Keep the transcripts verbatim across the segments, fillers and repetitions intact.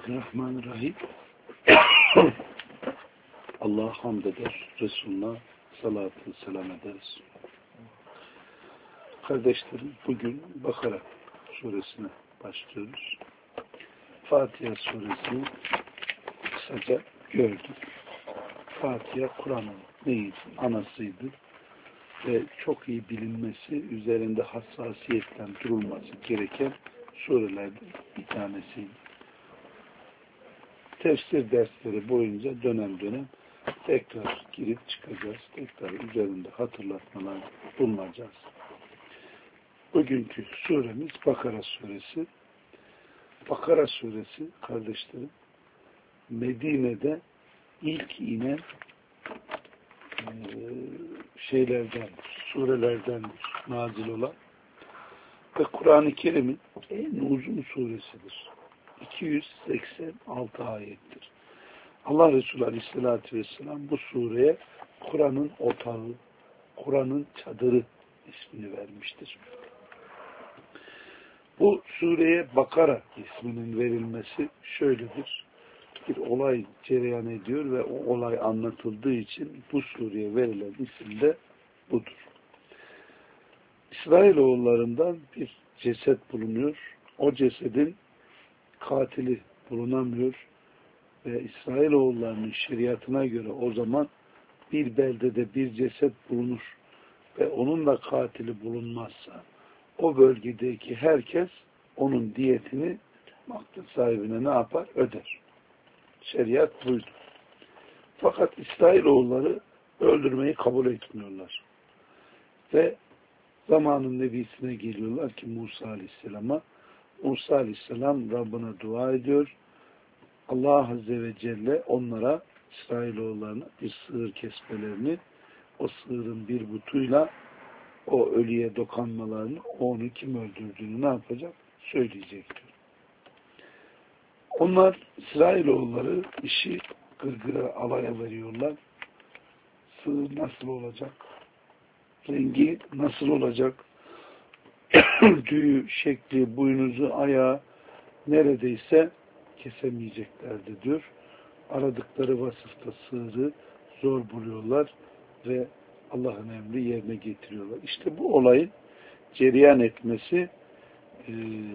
Bismillahirrahmanirrahim. Allah'a hamd eder, Resulullah salatü selam ederiz. Kardeşlerim, bugün Bakara suresine başlıyoruz. Fatiha suresini kısaca gördük. Fatiha Kur'an'ın neydi? Anasıydı. Ve çok iyi bilinmesi, üzerinde hassasiyetle durulması gereken surelerden bir tanesiydi. Tefsir dersleri boyunca dönem dönem tekrar girip çıkacağız. Tekrar üzerinde hatırlatmalar bulunacağız. Bugünkü suremiz Bakara suresi. Bakara suresi kardeşlerim Medine'de ilk inen e, şeylerdendir, surelerdendir nazil olan ve Kur'an-ı Kerim'in en uzun suresidir. iki yüz seksen altı ayettir. Allah Resulü Aleyhisselatü Vesselam bu sureye Kur'an'ın otağı, Kur'an'ın çadırı ismini vermiştir. Bu sureye Bakara isminin verilmesi şöyledir. Bir olay cereyan ediyor ve o olay anlatıldığı için bu sureye verilen isim de budur. İsrailoğullarından bir ceset bulunuyor. O cesedin katili bulunamıyor ve İsrailoğullarının şeriatına göre o zaman bir beldede bir ceset bulunur ve onun da katili bulunmazsa o bölgedeki herkes onun diyetini maktul sahibine ne yapar? Öder. Şeriat buydu. Fakat İsrailoğulları öldürmeyi kabul etmiyorlar. Ve zamanın nebisine geliyorlar ki Musa Aleyhisselam'a. Musa Aleyhisselam Rabbine dua ediyor. Allah Azze ve Celle onlara, İsrailoğullarına bir sığır kesmelerini, o sığırın bir butuyla o ölüye dokanmalarını, onu kim öldürdüğünü ne yapacak? Söyleyecektir. Onlar, İsrailoğulları işi gırgıra alaya veriyorlar. Sığır nasıl olacak? Rengi nasıl olacak? Tüyü, şekli, boynuzu, ayağı neredeyse kesemeyeceklerdi diyor. Aradıkları vasıfta sığırı zor buluyorlar ve Allah'ın emri yerine getiriyorlar. İşte bu olayın cereyan etmesi e,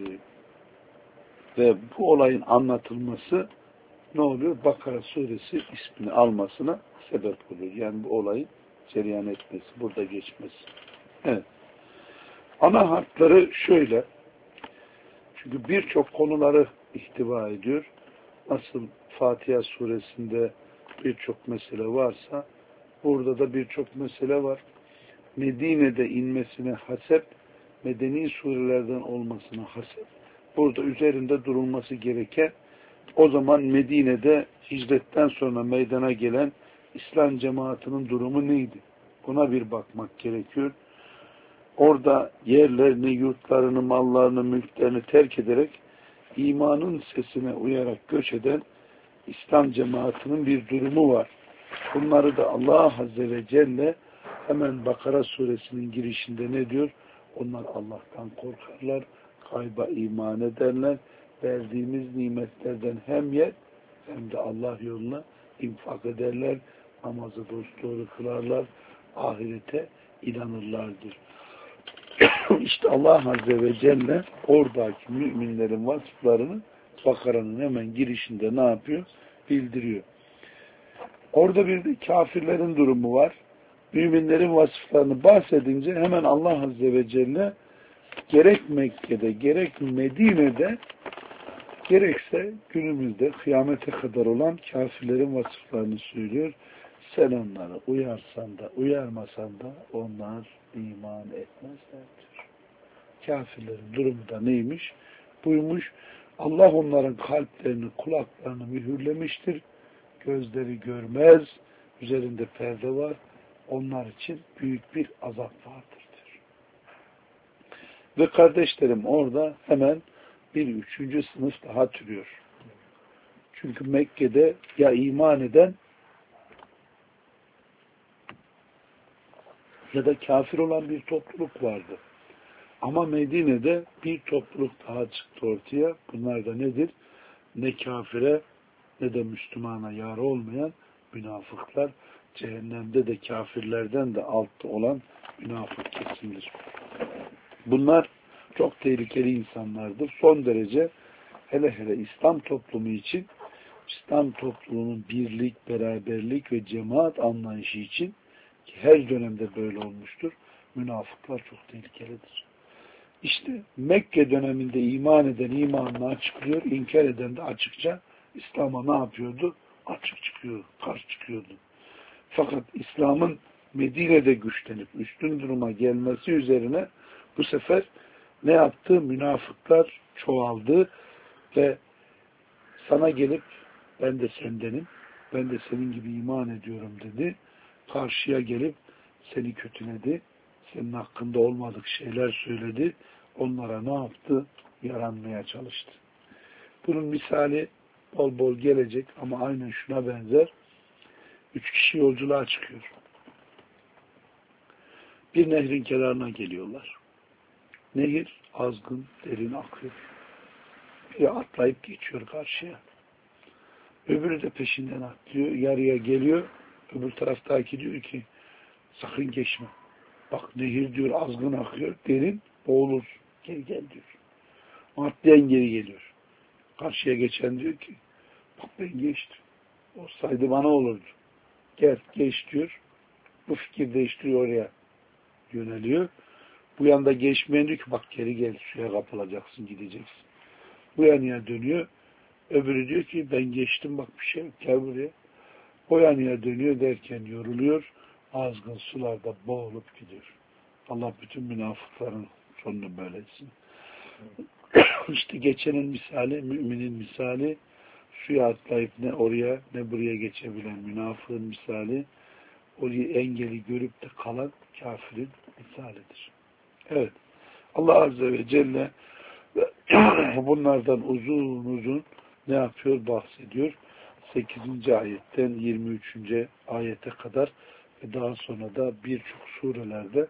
ve bu olayın anlatılması ne oluyor? Bakara suresi ismini almasına sebep oluyor. Yani bu olayın cereyan etmesi, burada geçmesi. Evet. Ana hatları şöyle. Çünkü birçok konuları ihtiva ediyor. Nasıl Fatiha suresinde birçok mesele varsa burada da birçok mesele var. Medine'de inmesine hasep, medeni surelerden olmasına hasep, burada üzerinde durulması gereken, o zaman Medine'de hicretten sonra meydana gelen İslam cemaatinin durumu neydi? Buna bir bakmak gerekiyor. Orada yerlerini, yurtlarını, mallarını, mülklerini terk ederek imanın sesine uyarak göç eden İslam cemaatinin bir durumu var. Bunları da Allah Azze ve Celle hemen Bakara suresinin girişinde ne diyor? Onlar Allah'tan korkarlar, kayba iman ederler, verdiğimiz nimetlerden hem yer hem de Allah yoluna infak ederler, namazı dosdoğru kılarlar, ahirete inanırlardır. İşte Allah Azze ve Celle oradaki müminlerin vasıflarını Bakara'nın hemen girişinde ne yapıyor? Bildiriyor. Orada bir de kafirlerin durumu var. Müminlerin vasıflarını bahsedince hemen Allah Azze ve Celle gerek Mekke'de, gerek Medine'de, gerekse günümüzde kıyamete kadar olan kafirlerin vasıflarını söylüyor. Sen onları uyarsan da uyarmasan da onlar iman etmezlerdir. Kafirlerin durumu da neymiş? Buymuş. Allah onların kalplerini, kulaklarını mühürlemiştir. Gözleri görmez. Üzerinde perde var. Onlar için büyük bir azap vardır. Ve kardeşlerim orada hemen bir üçüncü sınıf daha türüyor. Çünkü Mekke'de ya iman eden ya da kafir olan bir topluluk vardı. Ama Medine'de bir topluluk daha çıktı ortaya. Bunlar da nedir? ne kafire ne de Müslümana yar olmayan münafıklar, cehennemde de kafirlerden de altta olan münafık kesimdir. Bunlar çok tehlikeli insanlardır. Son derece hele hele İslam toplumu için, İslam toplumunun birlik, beraberlik ve cemaat anlayışı için, ki her dönemde böyle olmuştur, münafıklar çok tehlikelidir. İşte Mekke döneminde iman eden imanını açıklıyor, inkar eden de açıkça İslam'a ne yapıyordu? Açık çıkıyor, karşı çıkıyordu. Fakat İslam'ın Medine'de güçlenip üstün duruma gelmesi üzerine bu sefer ne yaptı? Münafıklar çoğaldı ve sana gelip ben de sendenim, ben de senin gibi iman ediyorum dedi. Karşıya gelip seni kötüledi, senin hakkında olmadık şeyler söyledi. Onlara ne yaptı? Yaranmaya çalıştı. Bunun misali bol bol gelecek ama aynen şuna benzer. Üç kişi yolculuğa çıkıyor. Bir nehrin kenarına geliyorlar. Nehir azgın, derin akıyor. Biri atlayıp geçiyor karşıya. Öbürü de peşinden atlıyor, yarıya geliyor. Öbür taraftaki diyor ki sakın geçme. Bak nehir diyor azgın akıyor, derin, boğulur. Geri gel diyor. Atlayan geri geliyor. Karşıya geçen diyor ki bak ben geçtim. Olsaydı bana olurdu. Gel geç diyor. Bu fikir değiştiriyor, oraya yöneliyor. Bu yanda geçmeyen diyor ki bak geri gel, suya kapılacaksın, gideceksin. Bu yanıya dönüyor. Öbürü diyor ki ben geçtim, bak bir şey yok, gel buraya. O yanıya dönüyor derken yoruluyor. Azgın sularda boğulup gidiyor. Allah bütün münafıkların sonunu böyle etsin. İşte geçenin misali, müminin misali, suya atlayıp ne oraya ne buraya geçebilen münafığın misali, orayı engeli görüp de kalan kafirin misalidir. Evet. Allah Azze ve Celle bunlardan uzun uzun ne yapıyor? Bahsediyor. sekizinci ayetten yirmi üçüncü ayete kadar ve daha sonra da birçok surelerde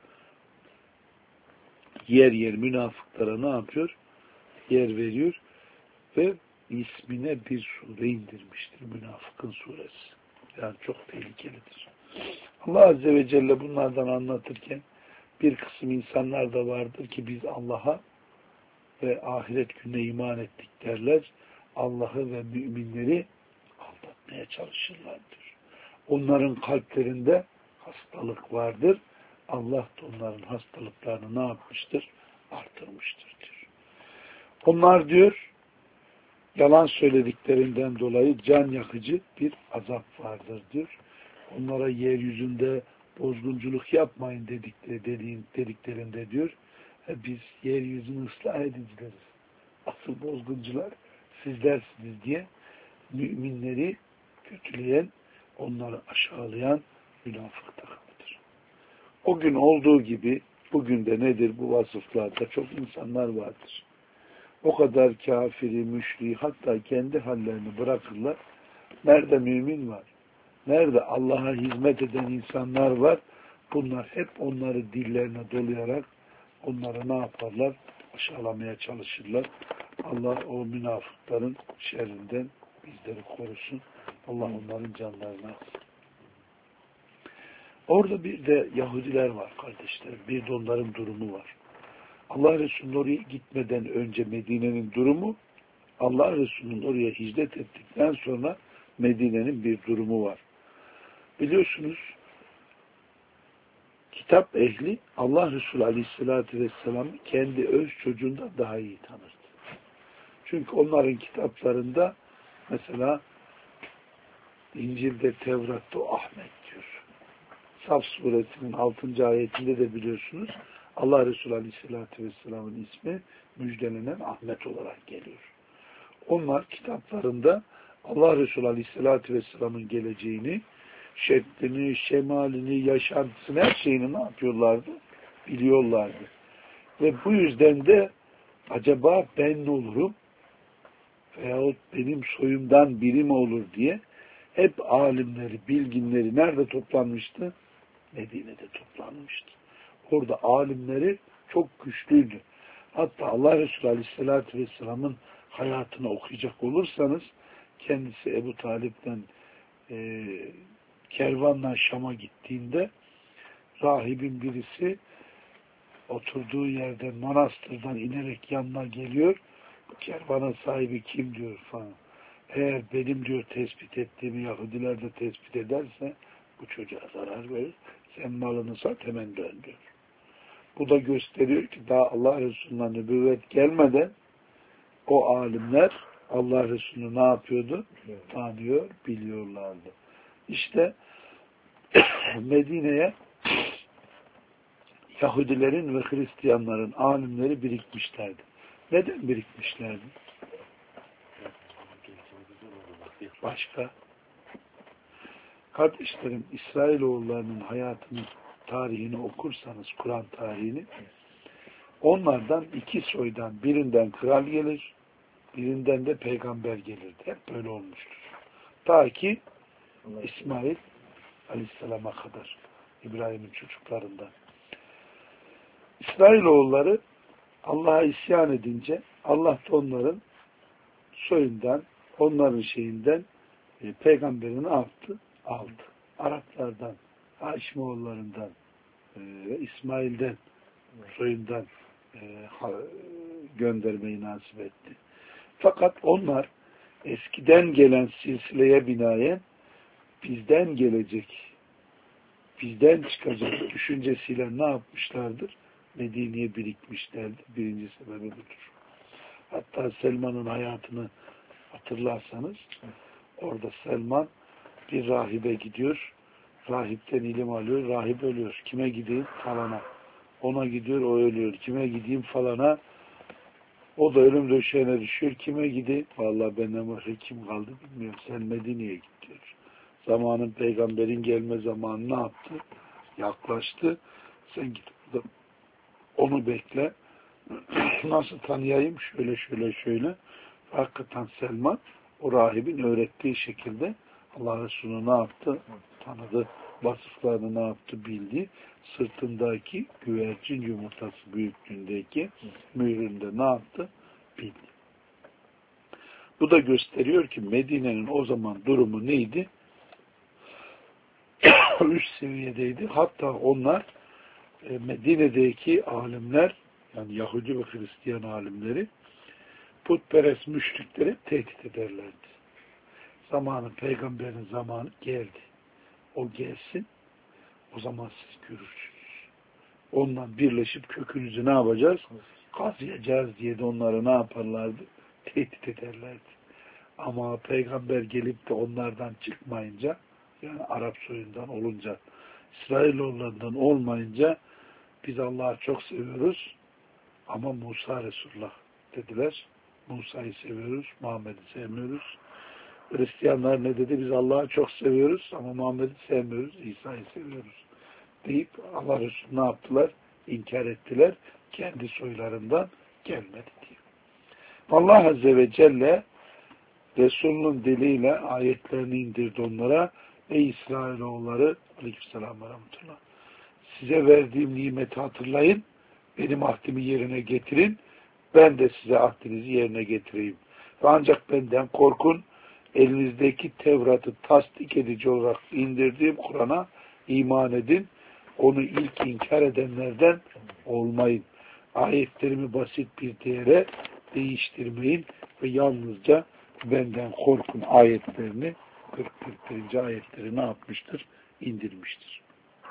yer yer münafıklara ne yapıyor? Yer veriyor ve ismine bir sure indirmiştir. Münafıkın suresi. Yani çok tehlikelidir. Allah Azze ve Celle bunlardan anlatırken bir kısım insanlar da vardır ki biz Allah'a ve ahiret gününe iman ettik derler. Allah'ı ve müminleri aldatmaya çalışırlardır. Onların kalplerinde hastalık vardır. Allah da onların hastalıklarını ne yapmıştır? Artırmıştır diyor. Onlar diyor yalan söylediklerinden dolayı can yakıcı bir azap vardır diyor. Onlara yeryüzünde bozgunculuk yapmayın dedikleri, dediğin, dediklerinde diyor e biz yeryüzünü ıslah edicileriz. Asıl bozguncular sizlersiniz diye müminleri kötüleyen, onları aşağılayan münafık takımıdır. O gün olduğu gibi bugün de nedir bu vasıflarda çok insanlar vardır. O kadar kafiri, müşriği hatta kendi hallerini bırakırlar. Nerede mümin var? Nerede Allah'a hizmet eden insanlar var? Bunlar hep onları dillerine dolayarak onları ne yaparlar? Aşağılamaya çalışırlar. Allah o münafıkların şerrinden bizleri korusun. Allah onların canlarını alsın. Orada bir de Yahudiler var kardeşler. Bir de onların durumu var. Allah Resulü'nün oraya gitmeden önce Medine'nin durumu, Allah Resulü'nün oraya hicret ettikten sonra Medine'nin bir durumu var. Biliyorsunuz kitap ehli Allah Resulü Aleyhisselatü Vesselam'ı kendi öz çocuğundan daha iyi tanırdı. Çünkü onların kitaplarında mesela İncil'de, Tevrat'ta o Ahmet diyor. Saf suresinin altıncı ayetinde de biliyorsunuz Allah Resulü Aleyhisselatü Vesselam'ın ismi müjdelenen Ahmet olarak geliyor. Onlar kitaplarında Allah Resulü Aleyhisselatü Vesselam'ın geleceğini, şeklini, şemalini, yaşantısını, her şeyini ne yapıyorlardı? Biliyorlardı. Ve bu yüzden de acaba ben ne olurum? Veyahut benim soyumdan biri mi olur diye hep alimleri, bilginleri nerede toplanmıştı? Medine'de toplanmıştı. Orada alimleri çok güçlüydü. Hatta Allah Resulü Aleyhisselatü Vesselam'ın hayatını okuyacak olursanız kendisi Ebu Talip'ten e, kervanla Şam'a gittiğinde rahibin birisi oturduğu yerden, manastırdan inerek yanına geliyor. Bu kervanın sahibi kim diyor falan. Eğer benim diyor tespit ettiğimi Yahudiler de tespit ederse bu çocuğa zarar verir. Sen malını sat hemen dön diyor. Bu da gösteriyor ki daha Allah Resulü'ne nübüvvet gelmeden o alimler Allah Resulü'nü ne yapıyordu? Tanıyor, biliyorlardı. İşte Medine'ye Yahudilerin ve Hristiyanların alimleri birikmişlerdi. Neden birikmişlerdi? Başka? Kardeşlerim, İsrailoğullarının hayatını, tarihini okursanız, Kur'an tarihini, onlardan iki soydan birinden kral gelir, birinden de peygamber gelirdi. Hep böyle olmuştur. Ta ki İsmail Aleyhisselam'a kadar, İbrahim'in çocuklarından. İsrailoğulları Allah'a isyan edince Allah da onların soyundan, onların şeyinden e, peygamberini yaptı? Aldı. Araplardan, Haşimoğullarından e, ve İsmail'den soyundan e, ha, göndermeyi nasip etti. Fakat onlar eskiden gelen silsileye binaen bizden gelecek, bizden çıkacak düşüncesiyle ne yapmışlardır? Medine'ye birikmişlerdir. Birinci sebebi budur. Hatta Selman'ın hayatını hatırlarsanız orada Selman bir rahibe gidiyor. Rahipten ilim alıyor. Rahip ölüyor. Kime gideyim? Falana. Ona gidiyor. O ölüyor. Kime gideyim? Falana. O da ölüm döşeğine düşüyor. Kime gideyim? Vallahi benden başka kim kaldı bilmiyorum. Sen Medine'ye git diyor. Zamanın peygamberin gelme zamanı ne yaptı? Yaklaştı. Sen git burada. Onu bekle. Nasıl tanıyayım? Şöyle şöyle şöyle. Hakikaten Selman o rahibin öğrettiği şekilde Allah Resulü ne yaptı? Tanıdı. Vasıflarını ne yaptı? Bildi. Sırtındaki güvercin yumurtası büyüklüğündeki mühründe ne yaptı? Bildi. Bu da gösteriyor ki Medine'nin o zaman durumu neydi? Üst seviyedeydi. Hatta onlar Medine'deki alimler, yani Yahudi ve Hristiyan alimleri putperest müşrikleri tehdit ederlerdi. Zamanı, peygamberin zamanı geldi. O gelsin, o zaman siz görürsünüz. Ondan birleşip kökünüzü ne yapacağız? Kazıyacağız diye de onları ne yaparlardı? Tehdit ederlerdi. Ama peygamber gelip de onlardan çıkmayınca, yani Arap soyundan olunca, İsrailoğullarından olmayınca biz Allah'ı çok seviyoruz ama Musa Resulullah dediler. Musa'yı seviyoruz, Muhammed'i sevmiyoruz. Hristiyanlar ne dedi? Biz Allah'ı çok seviyoruz ama Muhammed'i sevmiyoruz, İsa'yı seviyoruz. Deyip Allah Resulü ne yaptılar? İnkar ettiler. Kendi soylarından gelmedi diye. Allah Azze ve Celle Resulünün diliyle ayetlerini indirdi onlara. Ey İsrailoğulları, aleykümselam ve rahmetullah, size verdiğim nimeti hatırlayın, benim ahdimi yerine getirin, ben de size ahdinizi yerine getireyim. Ve ancak benden korkun, elinizdeki Tevrat'ı tasdik edici olarak indirdiğim Kur'an'a iman edin, onu ilk inkar edenlerden olmayın. Ayetlerimi basit bir değere değiştirmeyin ve yalnızca benden korkun ayetlerini, kırk kırk birinci ayetleri ne yapmıştır? İndirmiştir.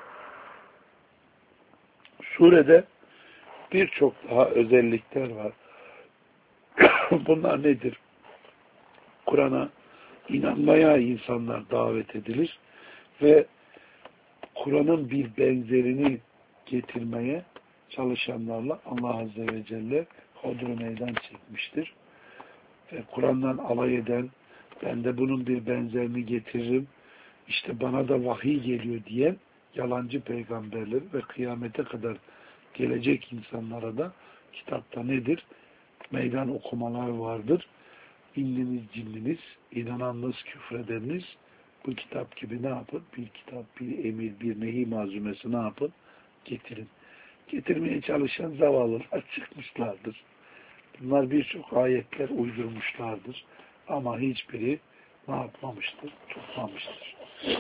Surede birçok daha özellikler var. Bunlar nedir? Kur'an'a inanmaya insanlar davet edilir ve Kur'an'ın bir benzerini getirmeye çalışanlarla Allah Azze ve Celle hodru meydan çekmiştir. Ve Kur'an'dan alay eden, ben de bunun bir benzerini getiririm, işte bana da vahiy geliyor diyen yalancı peygamberler ve kıyamete kadar gelecek insanlara da kitapta nedir? Meydan okumalar vardır. İnliniz, cinliniz, inananınız, küfredeniniz bu kitap gibi ne yapın? Bir kitap, bir emir, bir nehi malzumesi ne yapın? Getirin. Getirmeye çalışan zavallılar çıkmışlardır. Bunlar birçok ayetler uydurmuşlardır. Ama hiçbiri ne yapmamıştır? Tutmamıştır.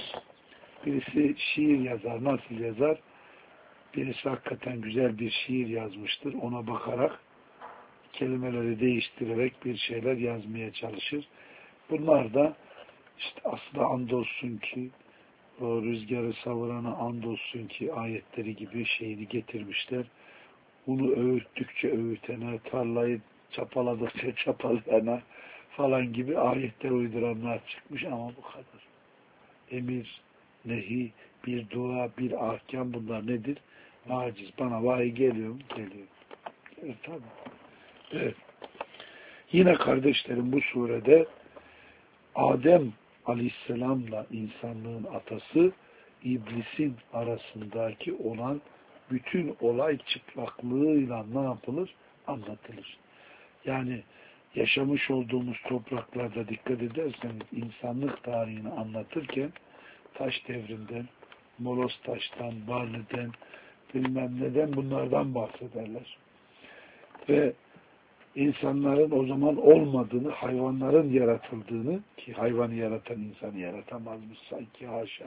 Birisi şiir yazar. Nasıl yazar? Birisi hakikaten güzel bir şiir yazmıştır. Ona bakarak kelimeleri değiştirerek bir şeyler yazmaya çalışır. Bunlar da işte aslında andolsun ki o rüzgarı savurana andolsun ki ayetleri gibi şeyini getirmişler. Bunu öğüttükçe öğütene, tarlayı çapaladıkça çapalayana falan gibi ayetler uyduranlar çıkmış ama bu kadar. Emir, nehi, bir dua, bir ahkam bunlar nedir? Aciz. Bana vahiy geliyor mu? Geliyor. Evet, tabii. Evet. Yine kardeşlerim bu surede Adem Aleyhisselam'la insanlığın atası iblisin arasındaki olan bütün olay çıplaklığıyla ne yapılır? Anlatılır. Yani yaşamış olduğumuz topraklarda dikkat ederseniz insanlık tarihini anlatırken taş devrinden, molos taştan, barliden, bilmem neden bunlardan bahsederler. Ve insanların o zaman olmadığını, hayvanların yaratıldığını, ki hayvanı yaratan insanı yaratamazmış sanki, haşa.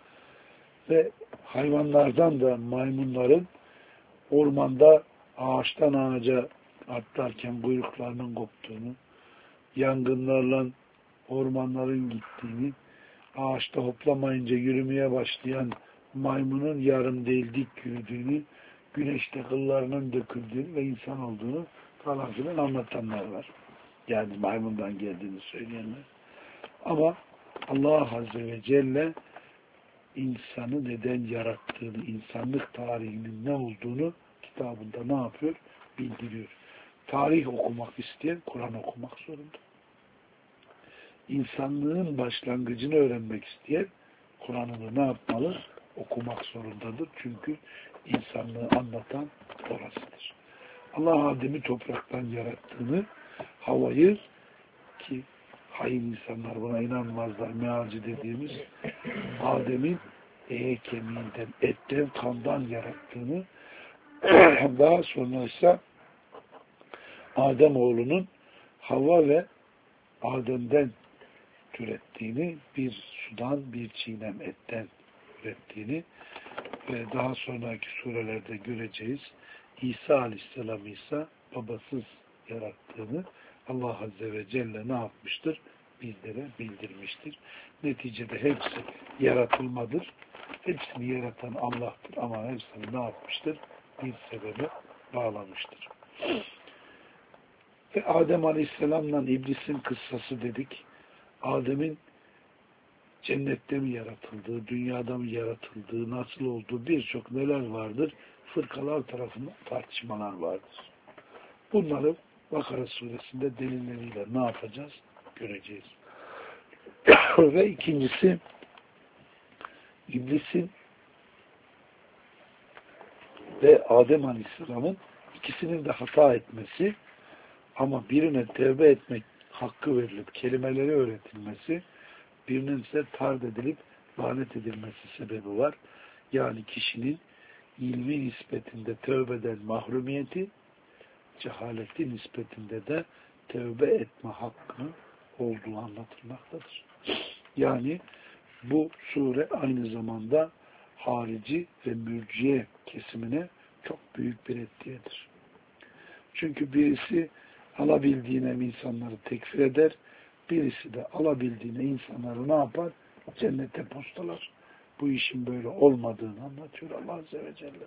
Ve hayvanlardan da maymunların ormanda ağaçtan ağaca atlarken kuyruklarının koptuğunu, yangınlarla ormanların gittiğini, ağaçta hoplamayınca yürümeye başlayan maymunun yarım değil dik yürüdüğünü, güneşte kıllarının döküldüğünü ve insan olduğunu falan filan anlatanlar var. Yani maymundan geldiğini söyleyenler. Ama Allah Azze ve Celle insanı neden yarattığını, insanlık tarihinin ne olduğunu kitabında ne yapıyor? Bildiriyor. Tarih okumak isteyen Kur'an okumak zorunda. İnsanlığın başlangıcını öğrenmek isteyen Kur'an'ını ne yapmalı? Okumak zorundadır. Çünkü insanlığı anlatan orasıdır. Allah Adem'i topraktan yarattığını, havayı, ki hain insanlar buna inanmazlar, mealci dediğimiz Adem'in eye kemiğinden, etten, kandan yarattığını, daha sonra ise Adem oğlunun Havva ve Adem'den türettiğini, bir sudan, bir çiğnem etten ürettiğini ve daha sonraki surelerde göreceğiz. İsa Aleyhisselam ise babasız yarattığını Allah Azze ve Celle ne yapmıştır? Bizlere bildirmiştir. Neticede hepsi yaratılmadır. Hepsini yaratan Allah'tır ama hepsini ne yapmıştır? Bir sebebe bağlamıştır. Ve Adem Aleyhisselam'la İblis'in kıssası dedik. Adem'in cennette mi yaratıldığı, dünyada mı yaratıldığı, nasıl olduğu birçok neler vardır? Fırkalar tarafından tartışmalar vardır. Bunları Bakara suresinde delilleriyle ne yapacağız? Göreceğiz. Ve ikincisi İblis'in ve Adem Aleyhisselam'ın ikisinin de hata etmesi ama birine tevbe etmek hakkı verilip kelimeleri öğretilmesi, birinin ise tard edilip lanet edilmesi sebebi var. Yani kişinin ilmi nispetinde tövbeden mahrumiyeti, cehaleti nispetinde de tövbe etme hakkı olduğu anlatılmaktadır. Yani bu sure aynı zamanda harici ve mürciye kesimine çok büyük bir etkiyedir. Çünkü birisi alabildiğine insanları tekfir eder, birisi de alabildiğine insanları ne yapar? Cennete postalar. Bu işin böyle olmadığını anlatıyor Allah Azze ve Celle.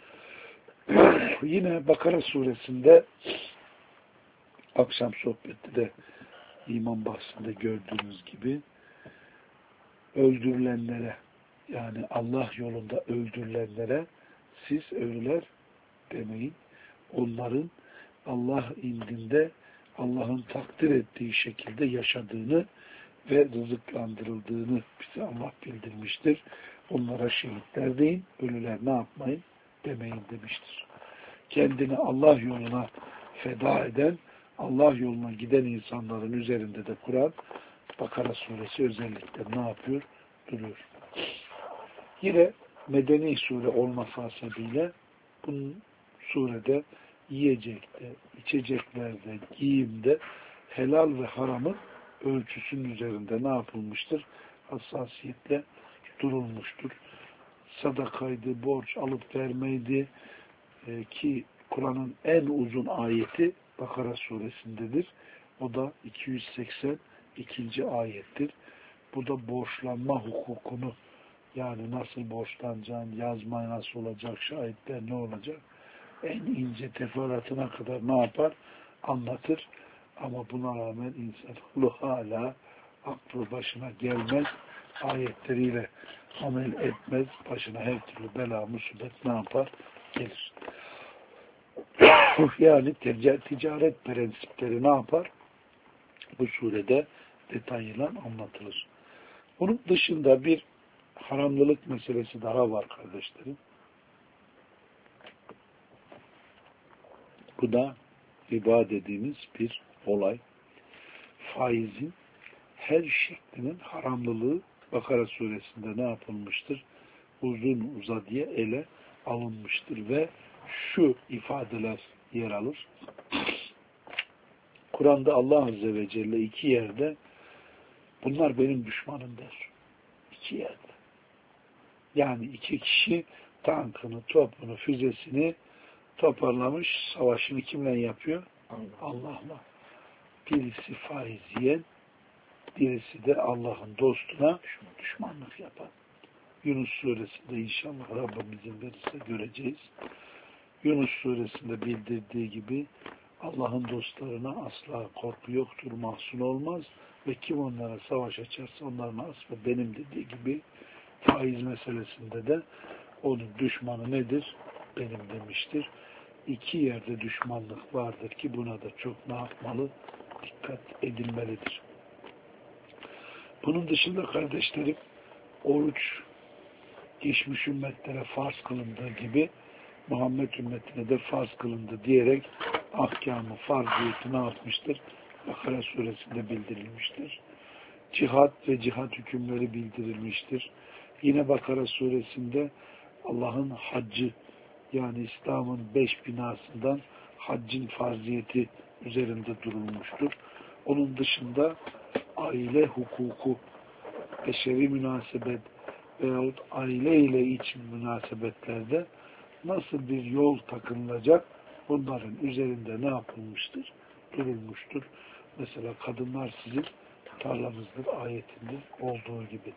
Yine Bakara suresinde akşam sohbette de iman bahsinde gördüğünüz gibi öldürülenlere, yani Allah yolunda öldürülenlere siz ölüler demeyin. Onların Allah indinde Allah'ın takdir ettiği şekilde yaşadığını ve rızıklandırıldığını bize Allah bildirmiştir. Onlara şehitler deyin, ölüler ne yapmayın demeyin demiştir. Kendini Allah yoluna feda eden, Allah yoluna giden insanların üzerinde de Kur'an, Bakara suresi özellikle ne yapıyor? Duruyor. Yine medeni sure olması hasebiyle bunun surede yiyecekte, içeceklerde, giyimde helal ve haramın ölçüsünün üzerinde ne yapılmıştır? Hassasiyetle durulmuştur. Sadakaydı, borç alıp vermeydi e, ki Kur'an'ın en uzun ayeti Bakara suresindedir. O da iki yüz seksen ikinci ayettir. Bu da borçlanma hukukunu, yani nasıl borçlanacağın, yazma nasıl olacak, şahitler ne olacak, en ince teferruatına kadar ne yapar? Anlatır. Ama buna rağmen insanoğlu hala aklı başına gelmez, ayetleriyle amel etmez, başına her türlü bela, musibet ne yapar? Gelir. Yani ticaret prensipleri ne yapar? Bu surede detayıyla anlatılır. Bunun dışında bir haramlılık meselesi daha var kardeşlerim. Bu da riba dediğimiz bir olay. Faizin her şeklinin haramlılığı Bakara suresinde ne yapılmıştır? Uzun uzadıya ele alınmıştır ve şu ifadeler yer alır. Kur'an'da Allah Azze ve Celle iki yerde bunlar benim düşmanım der. İki yerde. Yani iki kişi tankını, topunu, füzesini toparlamış, savaşını kimle yapıyor? Allah'la. Birisi faiz yiyen, birisi de Allah'ın dostuna düşmanlık yapan. Yunus suresinde inşallah Rabbim izin verirse göreceğiz. Yunus suresinde bildirdiği gibi Allah'ın dostlarına asla korku yoktur, mahzun olmaz ve kim onlara savaş açarsa onların aslı benim dediği gibi faiz meselesinde de onun düşmanı nedir? Benim demiştir. İki yerde düşmanlık vardır ki buna da çok ne yapmalı? Dikkat edilmelidir. Bunun dışında kardeşlerim, oruç geçmiş ümmetlere farz kılındığı gibi Muhammed ümmetine de farz kılındı diyerek ahkamı, farziyeti ne yapmıştır? Bakara suresinde bildirilmiştir. Cihat ve cihat hükümleri bildirilmiştir. Yine Bakara suresinde Allah'ın haccı, yani İslam'ın beş binasından haccın farziyeti üzerinde durulmuştur. Onun dışında aile hukuku, beşeri münasebet veyahut aile ile iç münasebetlerde nasıl bir yol takınılacak, bunların üzerinde ne yapılmıştır? Durulmuştur. Mesela kadınlar sizin tarlanızdır ayetinde olduğu gibi.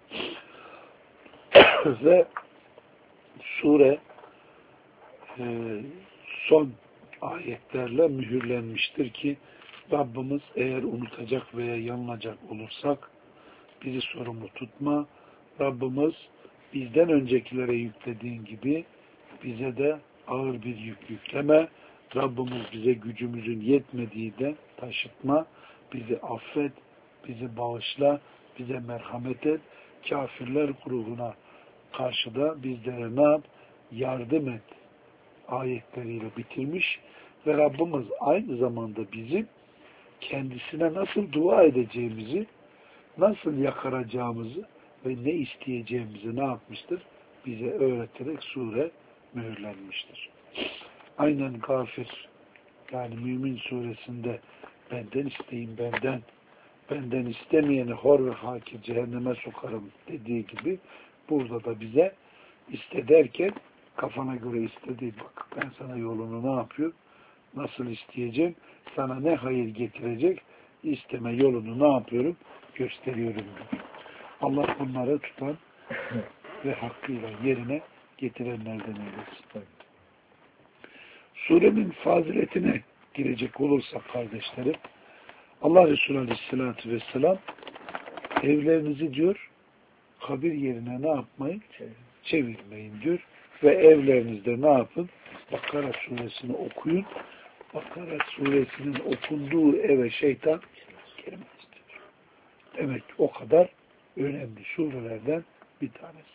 Ve sure e, son ayetlerle mühürlenmiştir ki Rabbimiz eğer unutacak veya yanılacak olursak bizi sorumlu tutma. Rabbimiz bizden öncekilere yüklediğin gibi bize de ağır bir yük yükleme. Rabbimiz bize gücümüzün yetmediği de taşıtma. Bizi affet, bizi bağışla, bize merhamet et. Kafirler grubuna karşı da bizlere ne yap? Yardım et ayetleriyle bitirmiş ve Rabbimiz aynı zamanda bizim kendisine nasıl dua edeceğimizi, nasıl yakaracağımızı ve ne isteyeceğimizi ne yapmıştır? Bize öğreterek sure mühürlenmiştir. Aynen Gafir, yani Mümin suresinde benden isteyin benden, benden istemeyeni hor ve hakir cehenneme sokarım dediği gibi burada da bize iste derken kafana göre istediği bak ben sana yolunu ne yapıyor? Nasıl isteyeceğim? Sana ne hayır getirecek? İsteme yolunu ne yapıyorum? Gösteriyorum diyor. Allah bunları tutan ve hakkıyla yerine getirenlerden eylesin. Surenin faziletine girecek olursak kardeşlerim, Allah Resulü Aleyhisselatü Vesselam evlerinizi diyor kabir yerine ne yapmayın? Çevirmeyin diyor. Ve evlerinizde ne yapın? Bakara suresini okuyun. Bakara suresinin okunduğu eve şeytan girmez diyor. Demek ki o kadar önemli surelerden bir tanesi.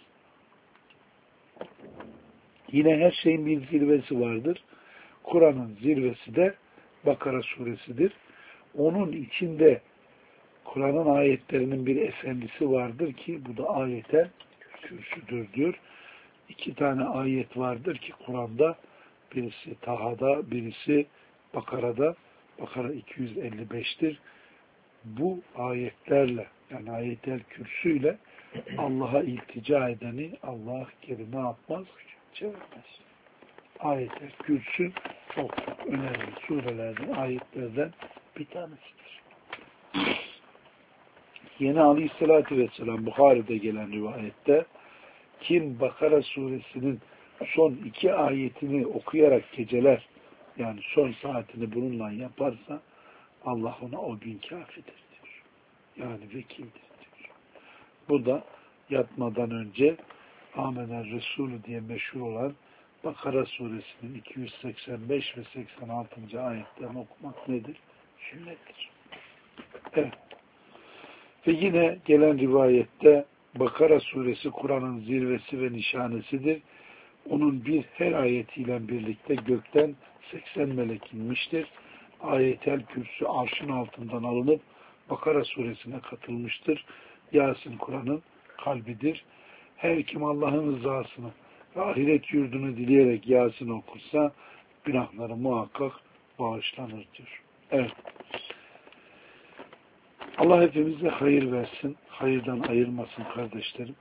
Yine her şeyin bir zirvesi vardır. Kur'an'ın zirvesi de Bakara suresidir. Onun içinde Kur'an'ın ayetlerinin bir efendisi vardır ki bu da ayetel kürsüdür diyor. İki tane ayet vardır ki Kur'an'da birisi Taha'da, birisi Bakara'da. Bakara iki yüz elli beş'tir. Bu ayetlerle, yani ayet-el kürsüyle Allah'a iltica edeni Allah geri ne yapmaz? Çevirmez. Ayet-el kürsü çok önemli surelerden, ayetlerden bir tanesidir. Yine Aleyhisselatü Vesselam Buhari'de gelen rivayette kim Bakara suresinin son iki ayetini okuyarak geceler, yani son saatini bununla yaparsa Allah ona o gün kâfidir diyor. Yani vekildir diyor. Bu da yatmadan önce Amener Resulü diye meşhur olan Bakara suresinin iki yüz seksen beş ve seksen altıncı ayetlerini okumak nedir? Sünnettir. Evet. Ve yine gelen rivayette Bakara suresi Kur'an'ın zirvesi ve nişanesidir. Onun bir her ayetiyle birlikte gökten seksen melek inmiştir. Ayet-el Kürsü arşın altından alınıp Bakara suresine katılmıştır. Yasin Kur'an'ın kalbidir. Her kim Allah'ın rızasını ve ahiret yurdunu dileyerek Yasin okursa günahları muhakkak bağışlanır diyor. Evet. Allah hepimize hayır versin, hayırdan ayırmasın kardeşlerim.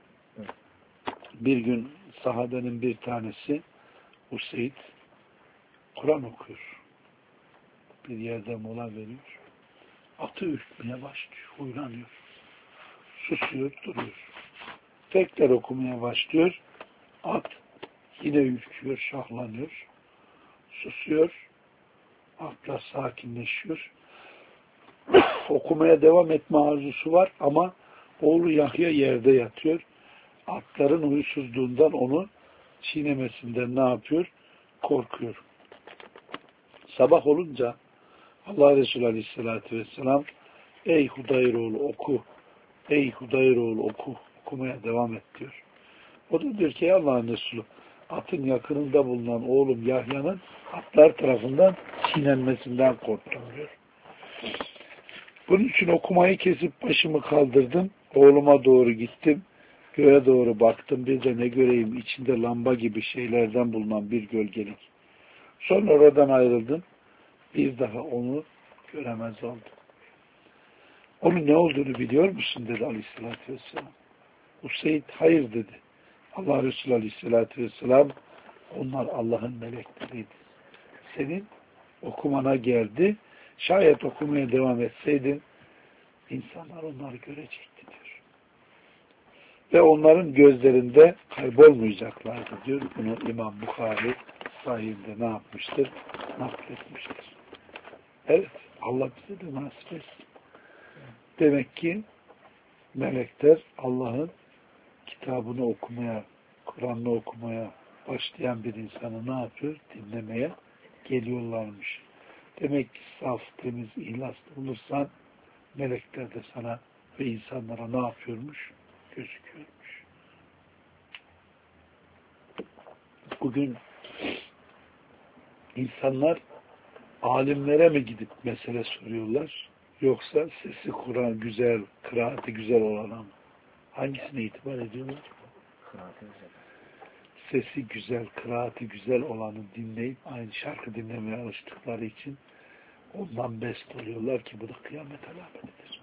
Bir gün sahabenin bir tanesi Useyd Kur'an okuyor. Bir yerde mola veriyor. Atı ürkmeye başlıyor, huylanıyor. Susuyor, duruyor. Tekrar okumaya başlıyor. At yine ürküyor, şahlanıyor. Susuyor. Atlar sakinleşiyor. Okumaya devam etme arzusu var ama oğlu Yahya yerde yatıyor. Atların huysuzluğundan onu çiğnemesinden ne yapıyor? Korkuyor. Sabah olunca Allah Resulü Aleyhisselatü Vesselam ey Hudayroğlu oku, ey Hudayroğlu oku, okumaya devam et diyor. O da diyor ki Allah'ın Resulü atın yakınında bulunan oğlum Yahya'nın atlar tarafından çiğnenmesinden korktum diyor. Bunun için okumayı kesip başımı kaldırdım. Oğluma doğru gittim. Göğe doğru baktım. Bir de ne göreyim içinde lamba gibi şeylerden bulunan bir gölgelik. Sonra oradan ayrıldım. Bir daha onu göremez oldum. Onun ne olduğunu biliyor musun dedi Aleyhisselatü Vesselam. Useyd hayır dedi. Allah Resulü Aleyhisselatü Vesselam onlar Allah'ın melekleriydi. Senin okumana geldi. Şayet okumaya devam etseydin insanlar onları görecekti diyor. Ve onların gözlerinde kaybolmayacaklardı diyor. Bunu İmam Bukhari sahihinde ne yapmıştır? Nakletmiştir. Evet, Allah bize de nasip etsin. Demek ki melekler Allah'ın kitabını okumaya, Kur'an'ı okumaya başlayan bir insanı ne yapıyor? Dinlemeye geliyorlarmış. Demek ki saf, temiz, ihlaslı olursan melekler de sana ve insanlara ne yapıyormuş? Gözüküyormuş. Bugün insanlar alimlere mi gidip mesele soruyorlar? Yoksa sesi Kur'an güzel, kıraati güzel olana mı? Hangisine itibar ediyorlar? Kıraati güzel. Sesi güzel, kıraati güzel olanı dinleyip aynı şarkı dinlemeye alıştıkları için ondan best oluyorlar ki bu da kıyamet alametidir.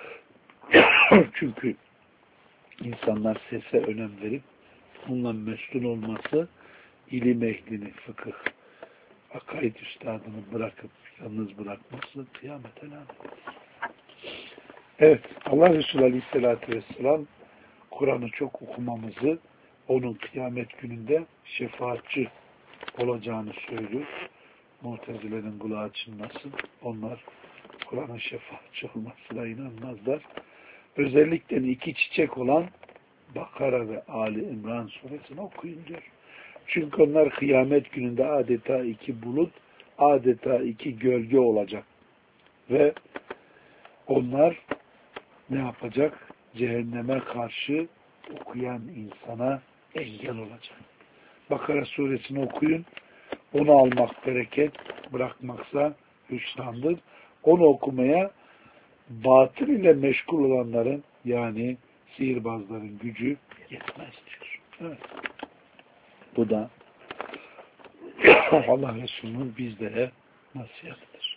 Çünkü insanlar sese önem verip bununla meşgul olması ilim ehlini, fıkıh, akaid üstadını bırakıp yalnız bırakması kıyamet alametidir. Evet, Allah Resulü Aleyhisselatü Vesselam Kur'an'ı çok okumamızı onun kıyamet gününde şefaatçi olacağını söylüyor. Mu'tezilerin kulağı açılmasın. Onlar Kur'an'ın şefaatçi olmasına inanmazlar. Özellikle iki çiçek olan Bakara ve Ali İmran suresini okuyun diyor. Çünkü onlar kıyamet gününde adeta iki bulut, adeta iki gölge olacak. Ve onlar ne yapacak? Cehenneme karşı okuyan insana engel olacak. Bakara suresini okuyun. Onu almak bereket, bırakmaksa hüsrandır. Onu okumaya batıl ile meşgul olanların yani sihirbazların gücü yetmez diyor. Evet. Bu da Allah Resulü'nün bizlere nasihatıdır.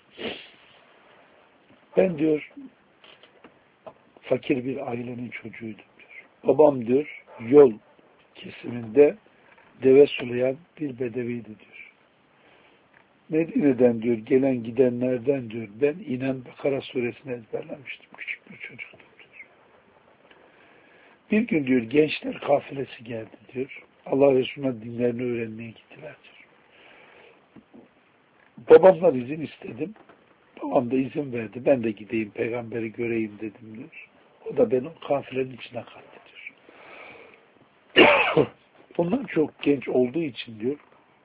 Ben diyor fakir bir ailenin çocuğuydum diyor. Babam diyor yol kesiminde deve sulayan bir bedeviydi diyor. Medine'den diyor gelen gidenlerden diyor ben inen Bakara suresini ezberlemiştim. Küçük bir çocuktum diyor. Bir gün diyor gençler kafilesi geldi diyor. Allah Resulü'ne dinlerini öğrenmeye gittiler diyor. Babamdan izin istedim. Babam da izin verdi. Ben de gideyim peygamberi göreyim dedim diyor. O da beni kafilenin içine kattı diyor. Bunlar çok genç olduğu için diyor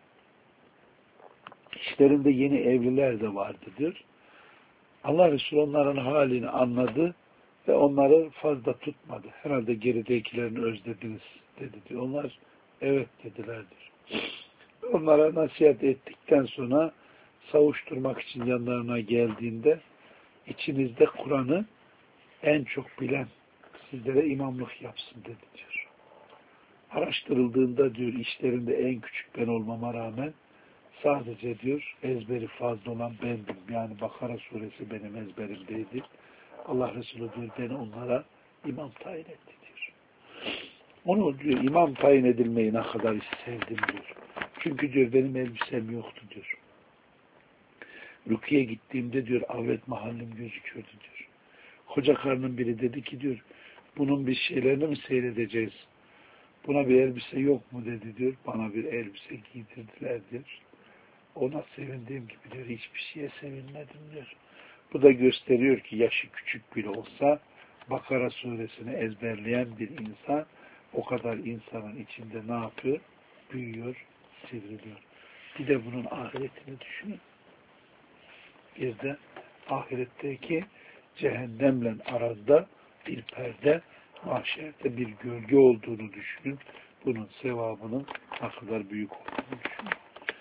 İşlerinde yeni evliler de vardı diyor. Allah Resulü onların halini anladı ve onları fazla tutmadı. Herhalde geridekilerini özlediniz dedi diyor. Onlar evet dediler diyor. Onlara nasihat ettikten sonra savuşturmak için yanlarına geldiğinde içinizde Kur'an'ı en çok bilen sizlere imamlık yapsın dedi diyor. Araştırıldığında diyor işlerinde en küçük ben olmama rağmen sadece diyor ezberi fazla olan bendim. Yani Bakara suresi benim ezberimdeydi. Allah Resulü diyor beni onlara imam tayin etti diyor. Onu diyor imam tayin edilmeyi ne kadar sevdim diyor. Çünkü diyor benim elbisem yoktu diyor. Rukiye gittiğimde diyor avret mahallim gözüküyordu diyor. Koca karının biri dedi ki diyor bunun bir şeylerini mi seyredeceğiz? Buna bir elbise yok mu dedi diyor. Bana bir elbise giydirdiler diyor. Ona sevindiğim gibi diyor hiçbir şeye sevinmedim diyor. Bu da gösteriyor ki yaşı küçük bile olsa Bakara suresini ezberleyen bir insan o kadar insanın içinde ne yapıyor? Büyüyor, sivriliyor. Bir de bunun ahiretini düşünün. Bir de ahiretteki cehennemle arada bir perde, mahşerde bir gölge olduğunu düşünün. Bunun sevabının ne kadar büyük olduğunu düşünün.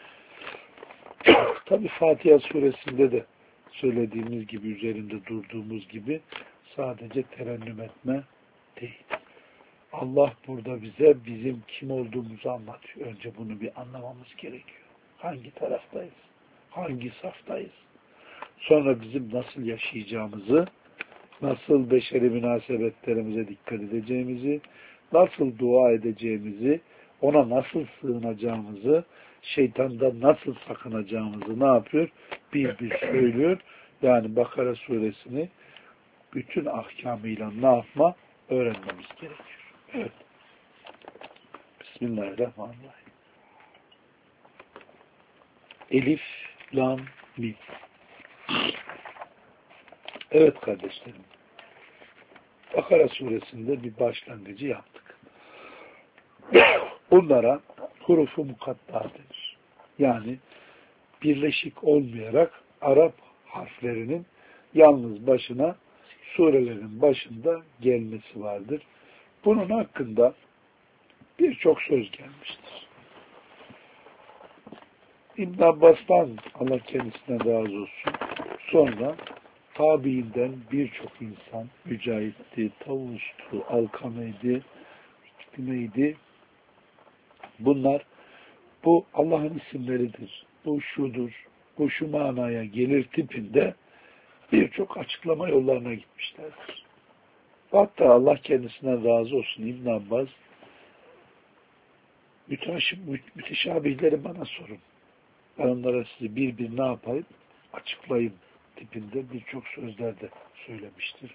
Tabi Fatiha suresinde de söylediğimiz gibi, üzerinde durduğumuz gibi sadece terennüm etme değil. Allah burada bize bizim kim olduğumuzu anlatıyor. Önce bunu bir anlamamız gerekiyor. Hangi taraftayız? Hangi saftayız? Sonra bizim nasıl yaşayacağımızı, nasıl beşeri münasebetlerimize dikkat edeceğimizi, nasıl dua edeceğimizi, ona nasıl sığınacağımızı, şeytandan nasıl sakınacağımızı ne yapıyor? Bir bir söylüyor. Yani Bakara suresini bütün ahkamıyla ne yapma? Öğrenmemiz gerekiyor. Evet. Bismillahirrahmanirrahim. Elif, Lam, Mim. Evet kardeşlerim. Bakara suresinde bir başlangıcı yaptık. Bunlara hurufu mukatta denir. Yani birleşik olmayarak Arap harflerinin yalnız başına surelerin başında gelmesi vardır. Bunun hakkında birçok söz gelmiştir. İbn Abbas'tan Allah kendisine razı olsun. Sonra tabiinden birçok insan, Mücahit'ti, Tavus'tu, Alkame'ydi, Hikme'ydi. Bunlar bu Allah'ın isimleridir. Bu şudur, bu şu manaya gelir tipinde birçok açıklama yollarına gitmişlerdir. Hatta Allah kendisine razı olsun İbn Abbas müteşabihleri bana sorun. Ben onlara sizi bir bir ne yapayım? Açıklayayım tipinde birçok sözlerde söylemiştir.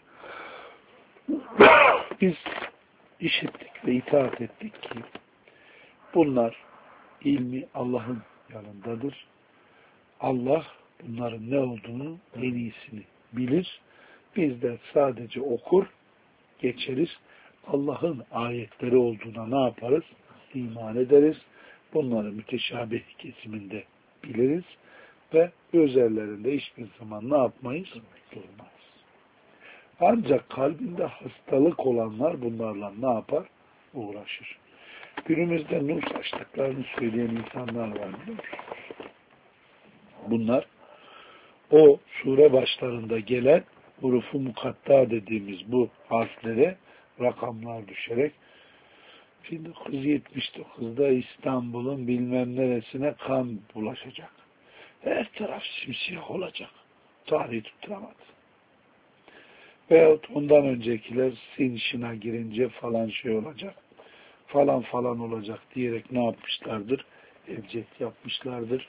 Biz işittik ve itaat ettik ki bunlar ilmi Allah'ın yanındadır. Allah bunların ne olduğunu en iyisini bilir. Biz de sadece okur, geçeriz. Allah'ın ayetleri olduğuna ne yaparız? İman ederiz. Bunları müteşabih kesiminde biliriz ve üzerlerinde hiçbir zaman ne yapmayız? Durmayız. Ancak kalbinde hastalık olanlar bunlarla ne yapar? Uğraşır. Günümüzde nur saçtıklarını söyleyen insanlar var biliyor musunuz? Bunlar o sure başlarında gelen hurufu mukatta dediğimiz bu harflere rakamlar düşerek bin dokuz yüz yetmiş dokuzda İstanbul'un bilmem neresine kan bulaşacak. Her taraf simsiyah olacak. Tarihi tutturamadı. Veyahut ondan öncekiler Sin Şin'a girince falan şey olacak. Falan falan olacak diyerek ne yapmışlardır? Ebced yapmışlardır.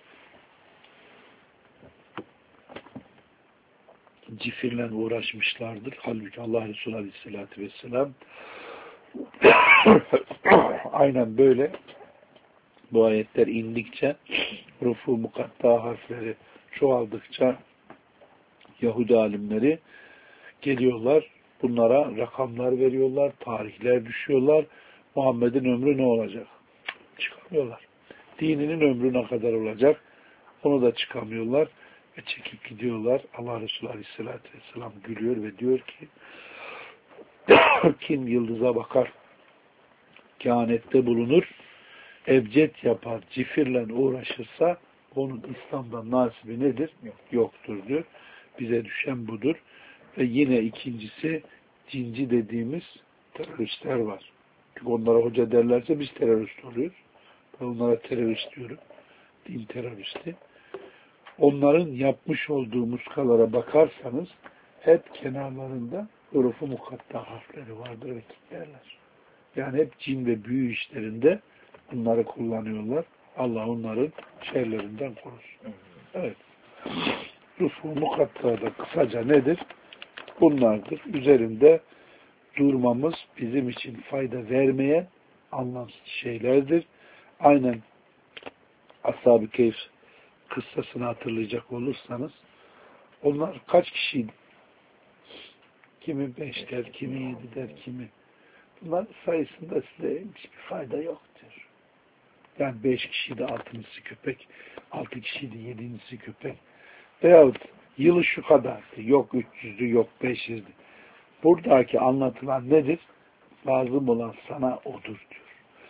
Cifirle uğraşmışlardır. Halbuki Allah Resulü Aleyhisselatü Vesselam aynen böyle bu ayetler indikçe rufu mukatta harfleri çoğaldıkça Yahudi alimleri geliyorlar. Bunlara rakamlar veriyorlar. Tarihler düşüyorlar. Muhammed'in ömrü ne olacak? Çıkamıyorlar. Dininin ömrü ne kadar olacak? Onu da çıkamıyorlar. Ve çekip gidiyorlar. Allah Resulü Aleyhisselatü Vesselam gülüyor ve diyor ki kim yıldıza bakar, kehanette bulunur, ebced yapar, cifirle uğraşırsa onun İslam'dan nasibi nedir? Yok. Yoktur diyor. Bize düşen budur. Ve yine ikincisi cinci dediğimiz teröristler var. Çünkü onlara hoca derlerse biz terörist oluyoruz. Ben onlara terörist diyorum. Din teröristi. Onların yapmış olduğu muskalara bakarsanız hep kenarlarında hurufu mukatta harfleri vardır ve kitlerler. Yani hep cin ve büyü işlerinde bunları kullanıyorlar. Allah onların şerlerinden korusun. Evet. Hurufu mukatta da kısaca nedir? Bunlardır. Üzerinde durmamız bizim için fayda vermeyen anlamsız şeylerdir. Aynen Ashab-ı Keyf kıssasını hatırlayacak olursanız onlar kaç kişiydi? Kimi beş der, kimi yedi der, kimi. Bunların sayısında size hiçbir fayda yoktur. Yani beş kişiydi, altıncısı köpek, altı kişiydi, yedincisi köpek. Veyahut yılı şu kadardı, yok üç yüzdü, yok beş yüzdü. Buradaki anlatılan nedir? Lazım olan sana odur diyor.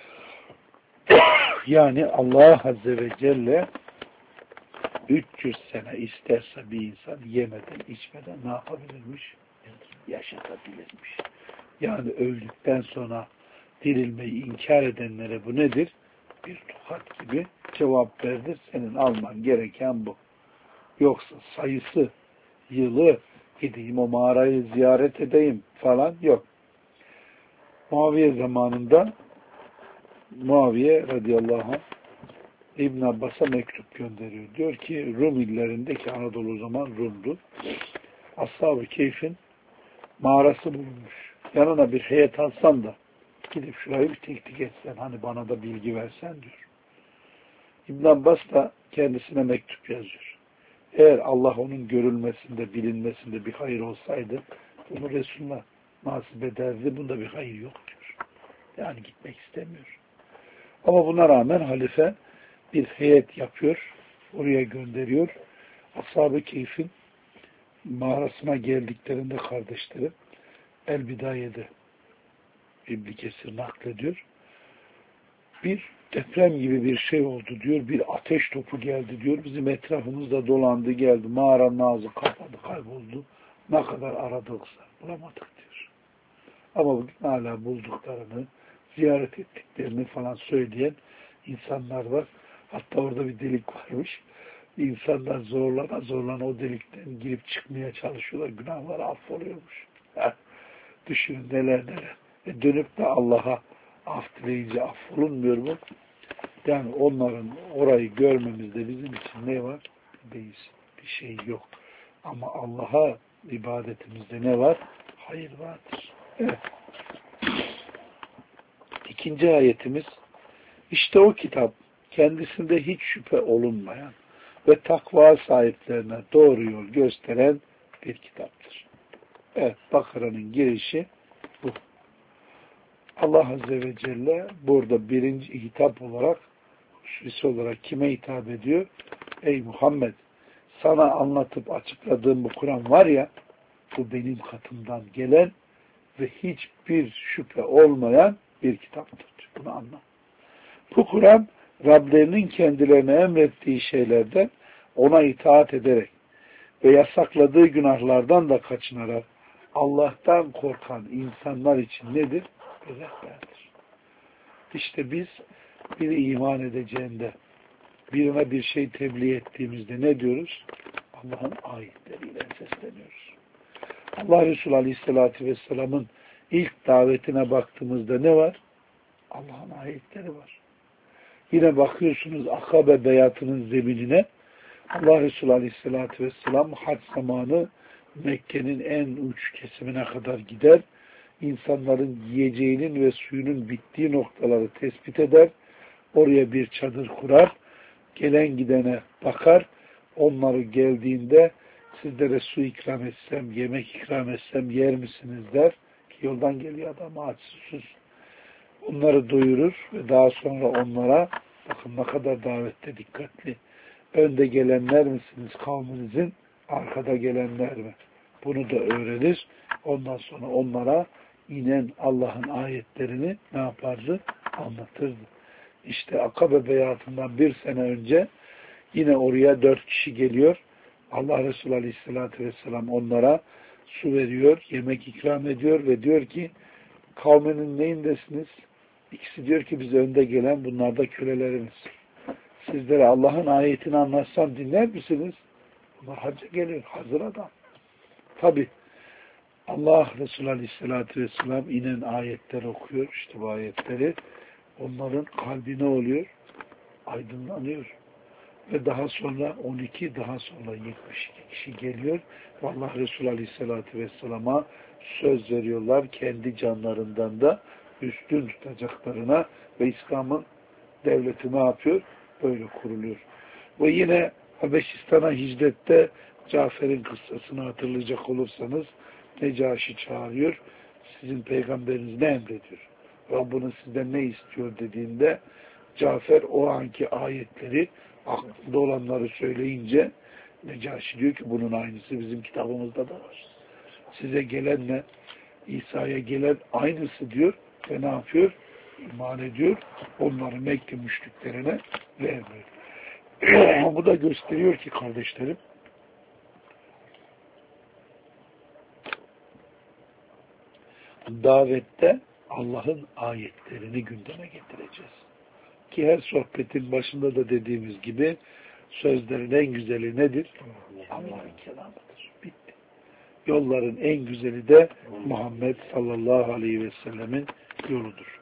Yani Allah Azze ve Celle üç yüz sene isterse bir insan yemeden, içmeden ne yapabilirmiş? Yaşatabilirmiş. Yani öldükten sonra dirilmeyi inkar edenlere bu nedir? Bir tokat gibi cevap verdir. Senin alman gereken bu. Yoksa sayısı, yılı, gideyim o mağarayı ziyaret edeyim falan yok. Muaviye zamanında Muaviye radıyallahu anh İbn Abbas'a mektup gönderiyor. Diyor ki Rum illerindeki Anadolu o zaman Rum'du. Ashab-ı Keyf'in mağarası bulunmuş. Yanına bir heyet alsan da gidip şurayı bir teknik etsen, hani bana da bilgi versen diyor. İbn Abbas da kendisine mektup yazıyor. Eğer Allah onun görülmesinde, bilinmesinde bir hayır olsaydı bunu Resulullah nasip ederdi. Bunda bir hayır yok diyor. Yani gitmek istemiyor. Ama buna rağmen halife bir heyet yapıyor. Oraya gönderiyor. Ashab-ı Keyf'in mağarasına geldiklerinde kardeşleri El-Bidaye'de İbn Kesir naklediyor. Bir deprem gibi bir şey oldu diyor. Bir ateş topu geldi diyor. Bizim etrafımızda dolandı geldi. Mağaranın ağzı kapadı, kayboldu. Ne kadar aradıksa bulamadık diyor. Ama bugün hala bulduklarını, ziyaret ettiklerini falan söyleyen insanlar var. Hatta orada bir delik varmış. İnsanlar zorlana zorlana o delikten girip çıkmaya çalışıyorlar. Günahları affoluyormuş. Düşünün neler neler. E dönüp de Allah'a af dileyince affolunmuyor mu? Yani onların orayı görmemizde bizim için ne var? Beis. Bir şey yok. Ama Allah'a ibadetimizde ne var? Hayır vardır. Evet. İkinci ayetimiz işte o kitap kendisinde hiç şüphe olunmayan ve takva sahiplerine doğru yol gösteren bir kitaptır. Evet, Bakara'nın girişi bu. Allah Azze ve Celle burada birinci hitap olarak, hususi olarak kime hitap ediyor? Ey Muhammed, sana anlatıp açıkladığım bu Kur'an var ya, bu benim katımdan gelen ve hiçbir şüphe olmayan bir kitaptır. Bunu anla. Bu Kur'an, Rablerinin kendilerine emrettiği şeylerden ona itaat ederek ve yasakladığı günahlardan da kaçınarak Allah'tan korkan insanlar için nedir? Bir rehberdir. İşte biz biri iman edeceğinde, birine bir şey tebliğ ettiğimizde ne diyoruz? Allah'ın ayetleriyle sesleniyoruz. Allah Resulü Aleyhisselatü Vesselam'ın ilk davetine baktığımızda ne var? Allah'ın ayetleri var. Yine bakıyorsunuz Akabe beyatının zeminine Allah Resulü Aleyhisselatü Vesselam hac zamanı Mekke'nin en uç kesimine kadar gider. İnsanların yiyeceğinin ve suyunun bittiği noktaları tespit eder. Oraya bir çadır kurar. Gelen gidene bakar. Onları geldiğinde sizlere su ikram etsem, yemek ikram etsem yer misiniz der. Ki yoldan geliyor adam aç, susuz. Onları doyurur ve daha sonra onlara bakın ne kadar davette dikkatli. Önde gelenler misiniz kavminizin, arkada gelenler mi? Bunu da öğrenir. Ondan sonra onlara inen Allah'ın ayetlerini ne yapardı? Anlatırdı. İşte Akabe beyatından bir sene önce yine oraya dört kişi geliyor. Allah Resulü Aleyhisselatü Vesselam onlara su veriyor, yemek ikram ediyor ve diyor ki kavminin neyindesiniz? İkisi diyor ki biz önde gelen bunlar da kölelerimiz. Sizlere Allah'ın ayetini anlatsam dinler misiniz? Bunlar hacca geliyor. Hazır adam. Tabi Allah Resulü Aleyhisselatü Vesselam inen ayetleri okuyor. İşte bu ayetleri. Onların kalbine oluyor. Aydınlanıyor. Ve daha sonra on iki, daha sonra yetmiş iki kişi geliyor. Ve Allah Resulü Aleyhisselatü Vesselam'a söz veriyorlar. Kendi canlarından da üstün tutacaklarına ve İslam'ın devleti ne yapıyor? Böyle kuruluyor. Ve yine Habeşistan'a hicrette Cafer'in kıssasını hatırlayacak olursanız Necaşi çağırıyor. Sizin peygamberiniz ne emrediyor? Rabbiniz sizden ne istiyor dediğinde Cafer o anki ayetleri aklında olanları söyleyince Necaşi diyor ki bunun aynısı bizim kitabımızda da var. Size gelenle İsa'ya gelen aynısı diyor ve ne yapıyor? İman ediyor. Onları Mekke müşriklerine vermiyor. Bu da gösteriyor ki kardeşlerim davette Allah'ın ayetlerini gündeme getireceğiz. Ki her sohbetin başında da dediğimiz gibi sözlerin en güzeli nedir? Allah'ın kelamıdır. Bitti. Yolların en güzeli de Muhammed sallallahu aleyhi ve sellemin yoludur.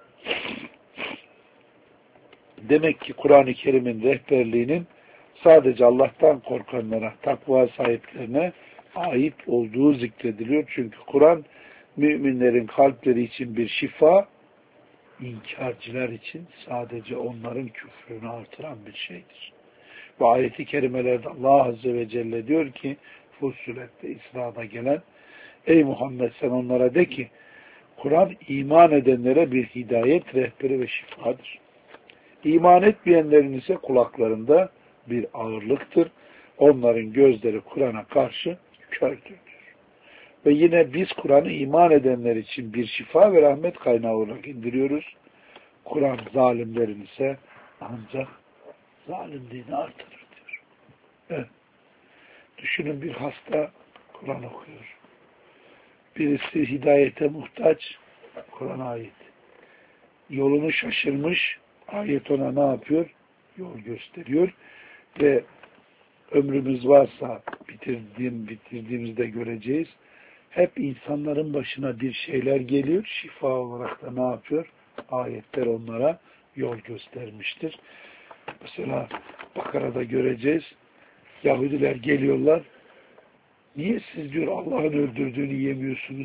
Demek ki Kur'an-ı Kerim'in rehberliğinin sadece Allah'tan korkanlara, takva sahiplerine ait olduğu zikrediliyor. Çünkü Kur'an müminlerin kalpleri için bir şifa, inkarcılar için sadece onların küfrünü artıran bir şeydir. Bu ayeti kerimelerde Allah Azze ve Celle diyor ki Fussilet'te İsra'da gelen ey Muhammed sen onlara de ki Kur'an iman edenlere bir hidayet rehberi ve şifadır. İman etmeyenlerin ise kulaklarında bir ağırlıktır. Onların gözleri Kur'an'a karşı kördür. Ve yine biz Kur'an'ı iman edenler için bir şifa ve rahmet kaynağı olarak indiriyoruz. Kur'an zalimlerin ise ancak zalimliğini artırır diyor. Evet. Düşünün bir hasta Kur'an okuyor. Birisi hidayete muhtaç, Kur'an ayet. Yolunu şaşırmış, ayet ona ne yapıyor? Yol gösteriyor. Ve ömrümüz varsa bitirdiğim, bitirdiğimizde göreceğiz. Hep insanların başına bir şeyler geliyor. Şifa olarak da ne yapıyor? Ayetler onlara yol göstermiştir. Mesela Bakara'da göreceğiz. Yahudiler geliyorlar. Niye siz diyor Allah'ın öldürdüğünü yemiyorsunuz?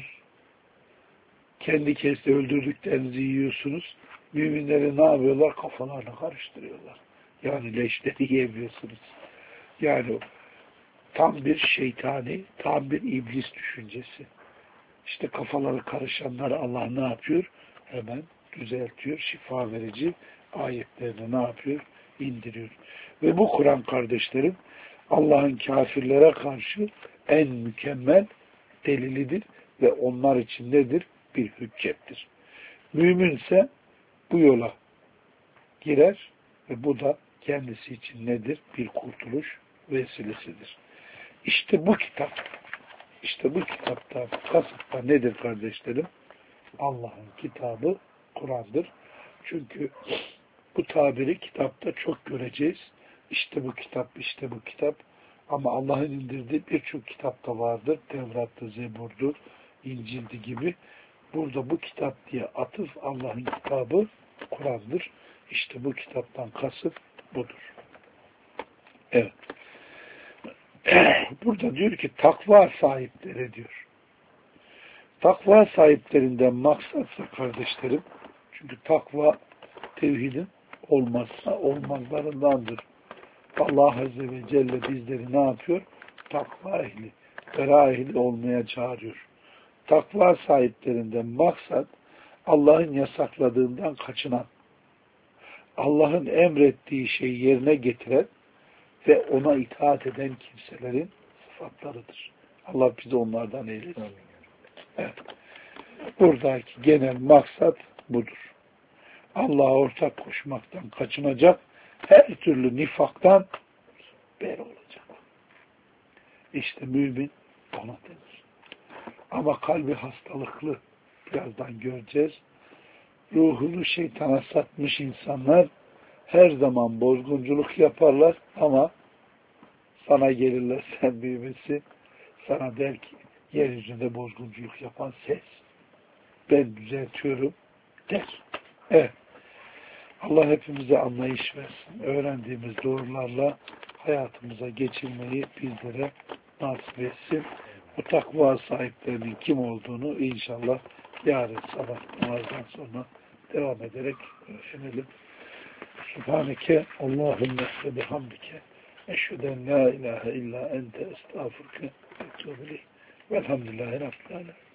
Kendi kesti öldürdüklerinizi yiyorsunuz. Müminleri ne yapıyorlar? Kafalarını karıştırıyorlar. Yani leşleri yemiyorsunuz. Yani tam bir şeytani, tam bir iblis düşüncesi. İşte kafaları karışanları Allah ne yapıyor? Hemen düzeltiyor, şifa verici ayetlerini ne yapıyor? İndiriyor. Ve bu Kur'an kardeşlerim Allah'ın kafirlere karşı en mükemmel delilidir ve onlar için nedir? Bir hüccettir. Müminse bu yola girer ve bu da kendisi için nedir? Bir kurtuluş vesilesidir. İşte bu kitap, işte bu kitapta kasıt da nedir kardeşlerim? Allah'ın kitabı Kur'an'dır. Çünkü bu tabiri kitapta çok göreceğiz. İşte bu kitap, işte bu kitap. Ama Allah'ın indirdiği birçok kitapta vardır. Tevrat'ta, Zebur'dur, İncil'di gibi. Burada bu kitap diye atıf Allah'ın kitabı Kur'an'dır. İşte bu kitaptan kasıt budur. Evet. Burada diyor ki takva sahipleri diyor. Takva sahiplerinden maksatsa kardeşlerim, çünkü takva tevhidin olmazsa olmazlarındandır. Allah Azze ve Celle bizleri ne yapıyor? Takva ehli, vera ehli olmaya çağırıyor. Takva sahiplerinden maksat Allah'ın yasakladığından kaçınan, Allah'ın emrettiği şeyi yerine getiren ve ona itaat eden kimselerin sıfatlarıdır. Allah bizi onlardan eylesin. Evet. Buradaki genel maksat budur. Allah'a ortak koşmaktan kaçınacak, her türlü nifaktan beri olacak. İşte mümin ona denir. Ama kalbi hastalıklı, birazdan göreceğiz. Ruhunu şeytana satmış insanlar her zaman bozgunculuk yaparlar ama sana gelirler, sen müminsin, sana der ki yeryüzünde bozgunculuk yapan ses. Ben düzeltiyorum der. Evet. Allah hepimize anlayış versin. Öğrendiğimiz doğrularla hayatımıza geçirmeyi bizlere nasip etsin. Bu takva sahiplerinin kim olduğunu inşallah yarın sabah namazdan sonra devam ederek öğrenelim. Subhaneke Allahümme ve bihamdike eşheden la ilahe illa ente estağfurke ve etûbü ileyh. Velhamdülillahi Rabbil âlemin.